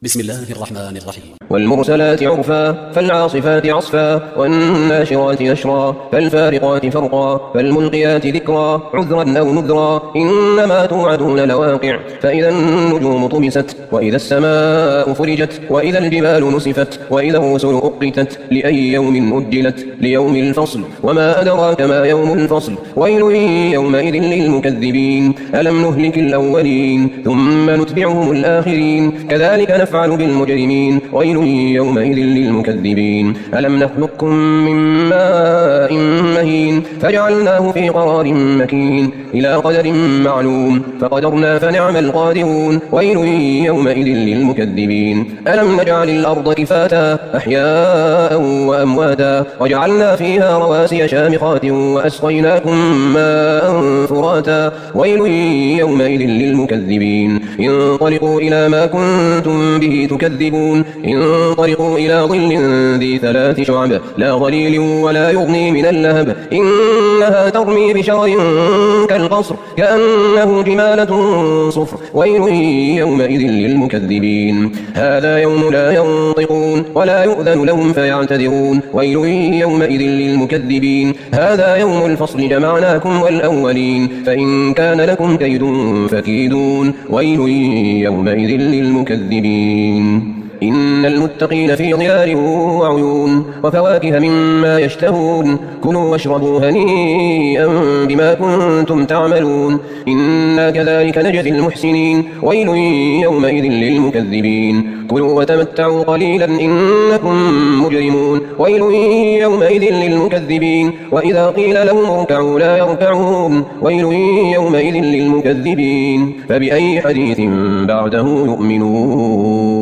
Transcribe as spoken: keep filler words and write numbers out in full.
بسم الله الرحمن الرحيم. والمرسلات عرفا فالعاصفات عصفا والناشرات نشرا فالفارقات فرقا فالملقيات ذكرا عذرا أو نذرا إنما توعدون لواقع فإذا النجوم طمست وإذا السماء فرجت وإذا الجبال نسفت وإذا الرسل أقتت لأي يوم أجلت ليوم الفصل وما أدراك ما يوم الفصل ويل يومئذ للمكذبين ألم نهلك الأولين ثم نتبعهم الآخرين كذلك نفعل بالمجرمين ويل يومئذ للمكذبين ألم نخلقكم من ماء مهين فجعلناه في قرار مكين إلى قدر معلوم فقدرنا فنعم القادرون ويل يومئذ للمكذبين ألم نجعل الأرض كفاتا أحياء وأمواتا وجعلنا فيها رواسي شامخات وأسقيناكم ماء فراتا ويل يومئذ للمكذبين انطلقوا إلى ما كنتم به تكذبون انطلقوا إلى ظل ذي ثلاث شعب لا ظليل ولا يغني من اللهب إنها ترمي بشرر كالقصر كأنه جمالة صفر ويل يومئذ للمكذبين هذا يوم لا ينطقون ولا يؤذن لهم فيعتذرون ويل يومئذ للمكذبين هذا يوم الفصل جمعناكم والأولين فإن كان لكم كيد فكيدون ويل يومئذ للمكذبين إن المتقين في ظلال وعيون وفواكه مما يشتهون كلوا واشربوا هنيئا بما كنتم تعملون إنا كذلك نجزي المحسنين ويل يومئذ للمكذبين كلوا وتمتعوا قليلا إنكم مجرمون ويل يومئذ للمكذبين وإذا قيل لهم اركعوا لا يركعون ويل يومئذ للمكذبين فبأي حديث بعده يؤمنون.